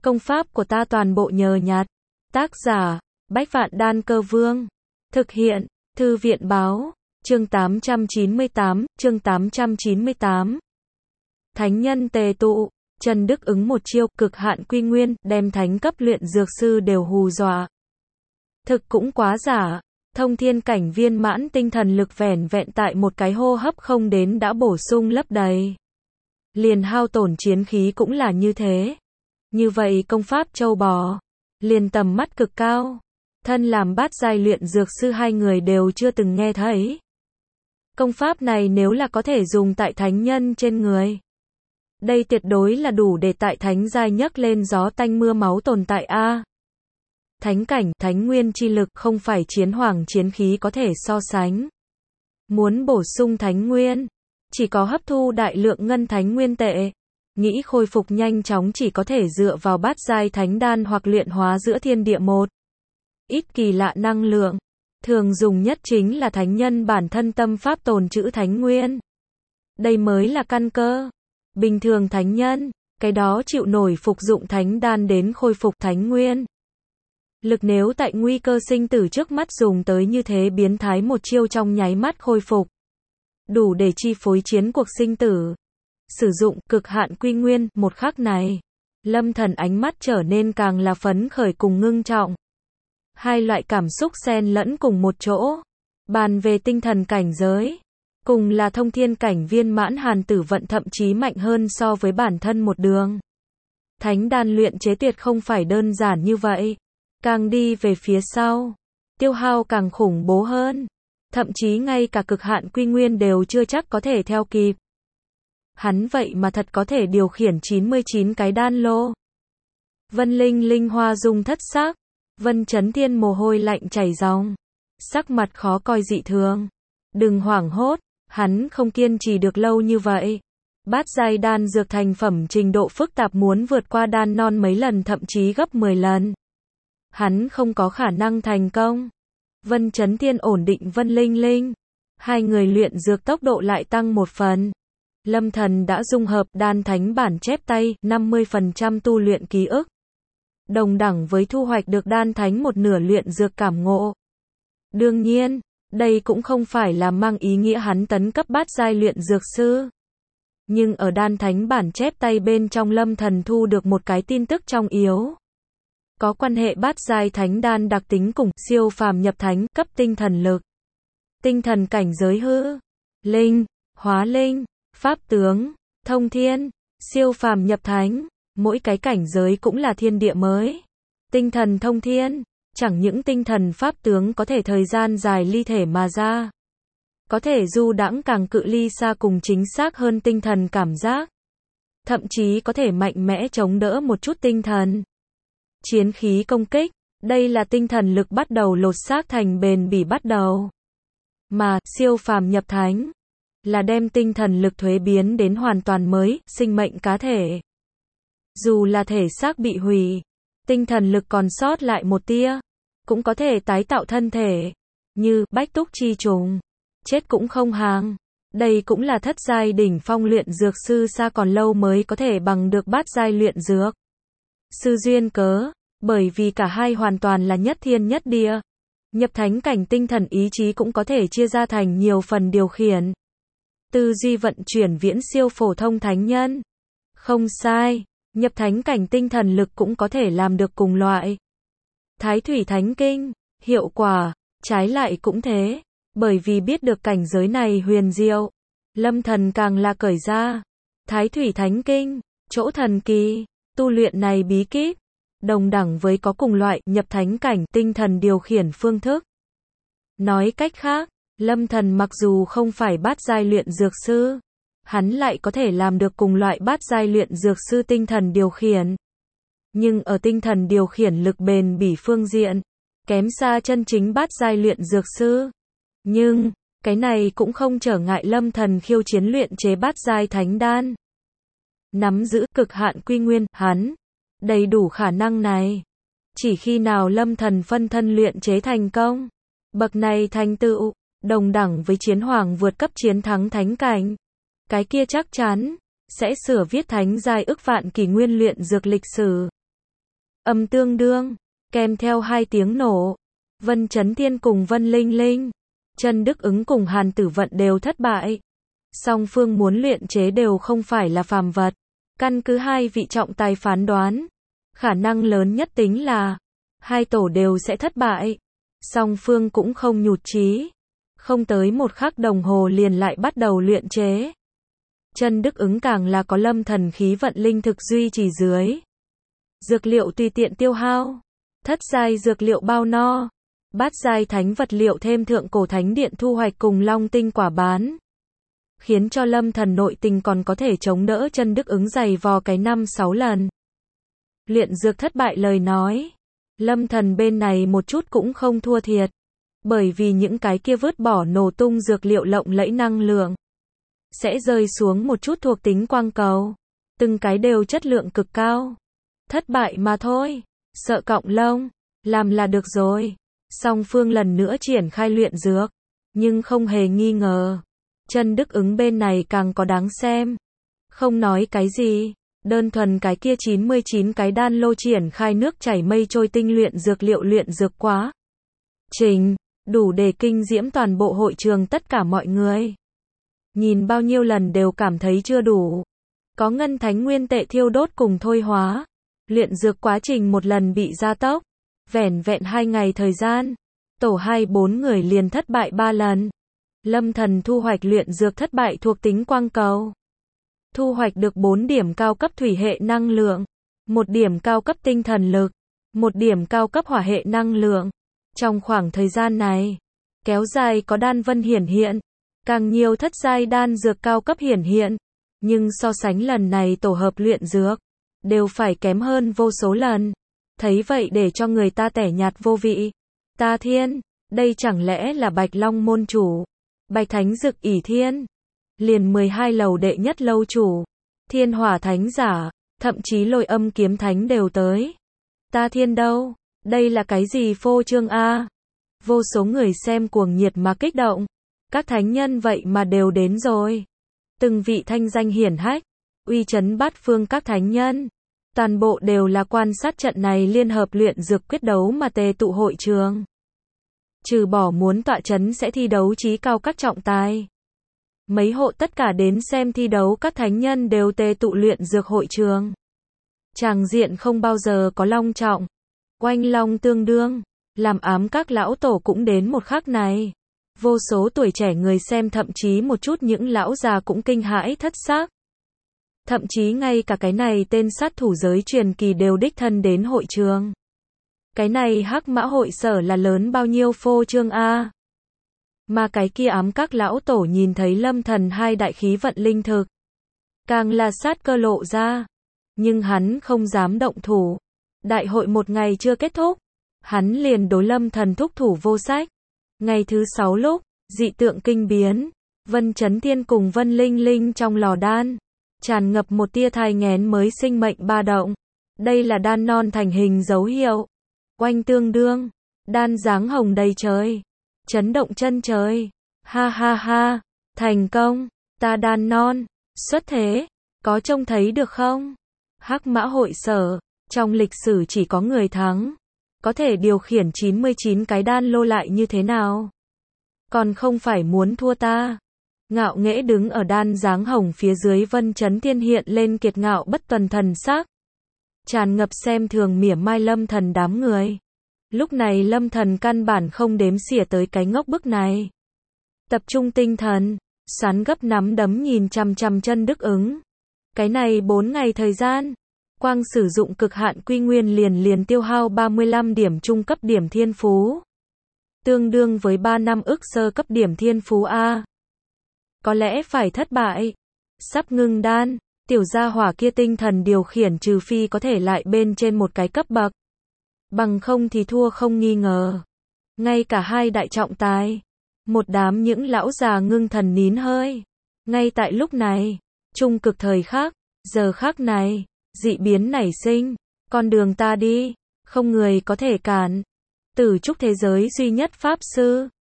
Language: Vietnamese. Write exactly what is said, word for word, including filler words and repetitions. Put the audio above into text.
Công pháp của ta toàn bộ nhờ nhặt. Tác giả, Bách Vạn Đan Cơ Vương. Thực hiện, Thư viện Báo. Chương tám trăm chín mươi tám, chương tám trăm chín mươi tám. Thánh nhân tề tụ, Trần Đức ứng một chiêu, cực hạn quy nguyên, đem thánh cấp luyện dược sư đều hù dọa. Thực cũng quá giả, thông thiên cảnh viên mãn tinh thần lực vẻn vẹn tại một cái hô hấp không đến đã bổ sung lấp đầy. Liền hao tổn chiến khí cũng là như thế. Như vậy công pháp châu bò, liền tầm mắt cực cao. Thân làm bát giai luyện dược sư hai người đều chưa từng nghe thấy. Công pháp này nếu là có thể dùng tại thánh nhân trên người, đây tuyệt đối là đủ để tại thánh giai nhấc lên gió tanh mưa máu tồn tại a. Thánh cảnh, thánh nguyên chi lực không phải chiến hoàng chiến khí có thể so sánh. Muốn bổ sung thánh nguyên, chỉ có hấp thu đại lượng ngân thánh nguyên tệ. Nghĩ khôi phục nhanh chóng chỉ có thể dựa vào bát giai thánh đan hoặc luyện hóa giữa thiên địa một ít kỳ lạ năng lượng. Thường dùng nhất chính là thánh nhân bản thân tâm pháp tồn trữ thánh nguyên. Đây mới là căn cơ. Bình thường thánh nhân, cái đó chịu nổi phục dụng thánh đan đến khôi phục thánh nguyên. Lực nếu tại nguy cơ sinh tử trước mắt dùng tới như thế biến thái một chiêu trong nháy mắt khôi phục, đủ để chi phối chiến cuộc sinh tử. Sử dụng cực hạn quy nguyên, một khắc này, Lâm Thần ánh mắt trở nên càng là phấn khởi cùng ngưng trọng. Hai loại cảm xúc xen lẫn cùng một chỗ. Bàn về tinh thần cảnh giới, cùng là thông thiên cảnh viên mãn Hàn Tử Vận thậm chí mạnh hơn so với bản thân một đường. Thánh đan luyện chế tuyệt không phải đơn giản như vậy. Càng đi về phía sau, tiêu hao càng khủng bố hơn. Thậm chí ngay cả cực hạn quy nguyên đều chưa chắc có thể theo kịp. Hắn vậy mà thật có thể điều khiển chín mươi chín cái đan lô. Vân Linh Linh hoa dung thất sắc. Vân Chấn Thiên mồ hôi lạnh chảy ròng. Sắc mặt khó coi dị thường. Đừng hoảng hốt, hắn không kiên trì được lâu như vậy. Bát giai đan dược thành phẩm trình độ phức tạp muốn vượt qua đan non mấy lần thậm chí gấp mười lần. Hắn không có khả năng thành công. Vân Chấn Thiên ổn định Vân Linh Linh. Hai người luyện dược tốc độ lại tăng một phần. Lâm Thần đã dung hợp đan thánh bản chép tay, năm mươi phần trăm tu luyện ký ức. Đồng đẳng với thu hoạch được đan thánh một nửa luyện dược cảm ngộ. Đương nhiên, đây cũng không phải là mang ý nghĩa hắn tấn cấp bát giai luyện dược sư. Nhưng ở đan thánh bản chép tay bên trong Lâm Thần thu được một cái tin tức trọng yếu. Có quan hệ bát giai thánh đan đặc tính cùng siêu phàm nhập thánh cấp tinh thần lực. Tinh thần cảnh giới hư, linh, hóa linh, pháp tướng, thông thiên, siêu phàm nhập thánh. Mỗi cái cảnh giới cũng là thiên địa mới. Tinh thần thông thiên, chẳng những tinh thần pháp tướng có thể thời gian dài ly thể mà ra. Có thể du đãng càng cự ly xa cùng chính xác hơn tinh thần cảm giác. Thậm chí có thể mạnh mẽ chống đỡ một chút tinh thần. Chiến khí công kích, đây là tinh thần lực bắt đầu lột xác thành bền bỉ bắt đầu. Mà, siêu phàm nhập thánh, là đem tinh thần lực thuế biến đến hoàn toàn mới, sinh mệnh cá thể. Dù là thể xác bị hủy, tinh thần lực còn sót lại một tia, cũng có thể tái tạo thân thể, như bách túc chi trùng, chết cũng không hàng. Đây cũng là thất giai đỉnh phong luyện dược sư xa còn lâu mới có thể bằng được bát giai luyện dược sư duyên cớ, bởi vì cả hai hoàn toàn là nhất thiên nhất địa. Nhập thánh cảnh tinh thần ý chí cũng có thể chia ra thành nhiều phần điều khiển. Tư duy vận chuyển viễn siêu phổ thông thánh nhân. Không sai. Nhập thánh cảnh tinh thần lực cũng có thể làm được cùng loại. Thái Thủy Thánh Kinh, hiệu quả, trái lại cũng thế. Bởi vì biết được cảnh giới này huyền diệu, Lâm Thần càng là cởi ra. Thái Thủy Thánh Kinh, chỗ thần kỳ, tu luyện này bí kíp, đồng đẳng với có cùng loại nhập thánh cảnh tinh thần điều khiển phương thức. Nói cách khác, Lâm Thần mặc dù không phải bát giai luyện dược sư, hắn lại có thể làm được cùng loại bát giai luyện dược sư tinh thần điều khiển. Nhưng ở tinh thần điều khiển lực bền bỉ phương diện, kém xa chân chính bát giai luyện dược sư. Nhưng, cái này cũng không trở ngại Lâm Thần khiêu chiến luyện chế bát giai thánh đan. Nắm giữ cực hạn quy nguyên, hắn đầy đủ khả năng này. Chỉ khi nào Lâm Thần phân thân luyện chế thành công, bậc này thành tựu, đồng đẳng với chiến hoàng vượt cấp chiến thắng thánh cảnh. Cái kia chắc chắn sẽ sửa viết thánh giai ức vạn kỷ nguyên luyện dược lịch sử. Âm tương đương, kèm theo hai tiếng nổ. Vân Chấn Thiên cùng Vân Linh Linh, Trần Đức Ứng cùng Hàn Tử Vận đều thất bại. Song phương muốn luyện chế đều không phải là phàm vật. Căn cứ hai vị trọng tài phán đoán, khả năng lớn nhất tính là hai tổ đều sẽ thất bại. Song phương cũng không nhụt chí. Không tới một khắc đồng hồ liền lại bắt đầu luyện chế. Trần Đức Ứng càng là có lâm thần khí vận linh thực duy trì dưới. Dược liệu tùy tiện tiêu hao. Thất giai dược liệu bao no. Bát giai thánh vật liệu thêm thượng cổ thánh điện thu hoạch cùng long tinh quả bán. Khiến cho lâm thần nội tình còn có thể chống đỡ Trần Đức Ứng giày vò cái năm sáu lần. Luyện dược thất bại lời nói. Lâm thần bên này một chút cũng không thua thiệt. Bởi vì những cái kia vứt bỏ nổ tung dược liệu lộng lẫy năng lượng. Sẽ rơi xuống một chút thuộc tính quang cầu. Từng cái đều chất lượng cực cao. Thất bại mà thôi. Sợ cọng lông. Làm là được rồi. Song phương lần nữa triển khai luyện dược. Nhưng không hề nghi ngờ. Trần Đức Ứng bên này càng có đáng xem. Không nói cái gì. Đơn thuần cái kia chín mươi chín cái đan lô triển khai nước chảy mây trôi tinh luyện dược liệu luyện dược quá. Trình. Đủ để kinh diễm toàn bộ hội trường tất cả mọi người. Nhìn bao nhiêu lần đều cảm thấy chưa đủ. Có ngân thánh nguyên tệ thiêu đốt cùng thôi hóa. Luyện dược quá trình một lần bị gia tốc. Vẻn vẹn hai ngày thời gian. Tổ hai bốn người liền thất bại ba lần. Lâm thần thu hoạch luyện dược thất bại thuộc tính quang cầu. Thu hoạch được bốn điểm cao cấp thủy hệ năng lượng. Một điểm cao cấp tinh thần lực. Một điểm cao cấp hỏa hệ năng lượng. Trong khoảng thời gian này, kéo dài có đan vân hiển hiện. Càng nhiều thất giai đan dược cao cấp hiển hiện. Nhưng so sánh lần này tổ hợp luyện dược. Đều phải kém hơn vô số lần. Thấy vậy để cho người ta tẻ nhạt vô vị. Ta thiên, đây chẳng lẽ là Bạch Long môn chủ. Bạch Thánh Dực ỷ thiên. Liền mười hai lầu đệ nhất lâu chủ. Thiên hỏa thánh giả. Thậm chí lôi âm kiếm thánh đều tới. Ta thiên đâu? Đây là cái gì phô trương a? Vô số người xem cuồng nhiệt mà kích động. Các thánh nhân vậy mà đều đến rồi. Từng vị thanh danh hiển hách. Uy chấn bát phương các thánh nhân. Toàn bộ đều là quan sát trận này liên hợp luyện dược quyết đấu mà tề tụ hội trường. Trừ bỏ muốn tọa chấn sẽ thi đấu chí cao các trọng tài. Mấy hộ tất cả đến xem thi đấu các thánh nhân đều tề tụ luyện dược hội trường. Tràng diện không bao giờ có long trọng. Oanh long tương đương. Làm ám các lão tổ cũng đến một khắc này. Vô số tuổi trẻ người xem thậm chí một chút những lão già cũng kinh hãi thất xác. Thậm chí ngay cả cái này tên sát thủ giới truyền kỳ đều đích thân đến hội trường. Cái này hắc mã hội sở là lớn bao nhiêu phô trương a. Mà cái kia ám các lão tổ nhìn thấy lâm thần hai đại khí vận linh thực. Càng là sát cơ lộ ra. Nhưng hắn không dám động thủ. Đại hội một ngày chưa kết thúc. Hắn liền đối lâm thần thúc thủ vô sách. Ngày thứ sáu lúc, dị tượng kinh biến. Vân Chấn Thiên cùng Vân Linh Linh trong lò đan. Tràn ngập một tia thai nghén mới sinh mệnh ba động. Đây là đan non thành hình dấu hiệu. Oanh tương đương. Đan dáng hồng đầy trời. Chấn động chân trời. Ha ha ha. Thành công. Ta đan non. Xuất thế. Có trông thấy được không? Hắc mã hội sở. Trong lịch sử chỉ có người thắng. Có thể điều khiển chín mươi chín cái đan lô lại như thế nào? Còn không phải muốn thua ta. Ngạo nghễ đứng ở đan dáng hồng phía dưới Vân Chấn Thiên hiện lên kiệt ngạo bất tuần thần sắc. Tràn ngập xem thường mỉa mai lâm thần đám người. Lúc này lâm thần căn bản không đếm xỉa tới cái ngốc bức này. Tập trung tinh thần, xoắn gấp nắm đấm nhìn chằm chằm Trần Đức Ứng. Cái này bốn ngày thời gian, quang sử dụng cực hạn quy nguyên liền liền tiêu hao ba mươi lăm điểm trung cấp điểm thiên phú. Tương đương với ba năm ức sơ cấp điểm thiên phú A. Có lẽ phải thất bại. Sắp ngưng đan, tiểu gia hỏa kia tinh thần điều khiển trừ phi có thể lại bên trên một cái cấp bậc. Bằng không thì thua không nghi ngờ. Ngay cả hai đại trọng tài. Một đám những lão già ngưng thần nín hơi. Ngay tại lúc này, trung cực thời khắc, giờ khắc này, dị biến nảy sinh. Con đường ta đi, không người có thể cản. Tử trúc thế giới duy nhất pháp sư.